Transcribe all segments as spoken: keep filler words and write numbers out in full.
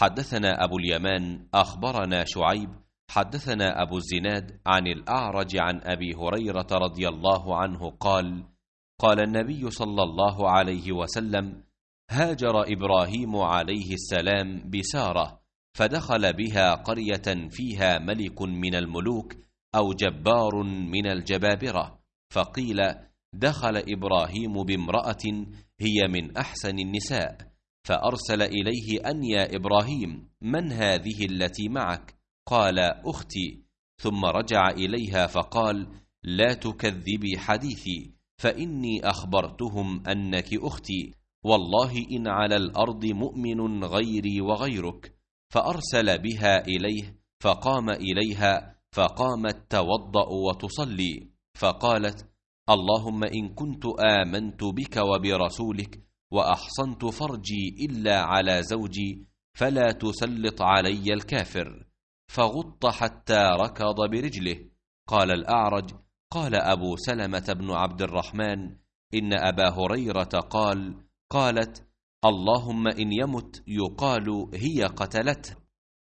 حدثنا أبو اليمان أخبرنا شعيب حدثنا أبو الزناد عن الأعرج عن أبي هريرة رضي الله عنه قال قال النبي صلى الله عليه وسلم: هاجر إبراهيم عليه السلام بسارة، فدخل بها قرية فيها ملك من الملوك أو جبار من الجبابرة، فقيل: دخل إبراهيم بامرأة هي من أحسن النساء، فأرسل إليه أن يا إبراهيم من هذه التي معك؟ قال: أختي. ثم رجع إليها فقال: لا تكذبي حديثي، فإني أخبرتهم أنك أختي، والله إن على الأرض مؤمن غيري وغيرك. فأرسل بها إليه، فقام إليها، فقامت توضأ وتصلي، فقالت: اللهم إن كنت آمنت بك وبرسولك وأحصنت فرجي إلا على زوجي فلا تسلط علي الكافر. فغط حتى ركض برجله. قال الأعرج: قال أبو سلمة بن عبد الرحمن: إن أبا هريرة قال قالت: اللهم إن يمت يقال هي قتلته.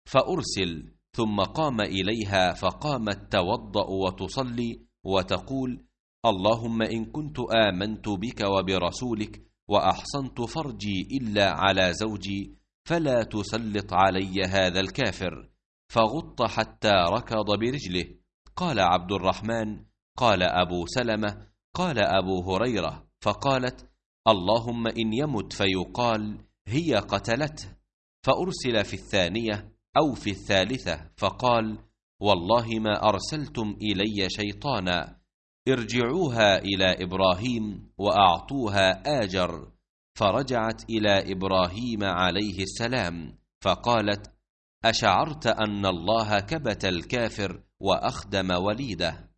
فأرسل، ثم قام إليها، فقامت توضأ وتصلي وتقول: اللهم إن كنت آمنت بك وبرسولك وأحصنت فرجي إلا على زوجي فلا تسلط علي هذا الكافر. فغط حتى ركض برجله. قال عبد الرحمن: قال أبو سلمة: قال أبو هريرة، فقالت: اللهم إن يمت فيقال هي قتلته. فأرسل في الثانية أو في الثالثة، فقال: والله ما أرسلتم إلي شيطانا، ارجعوها إلى إبراهيم وأعطوها آجر. فرجعت إلى إبراهيم عليه السلام، فقالت: أشعرت أن الله كبت الكافر وأخدم وليده؟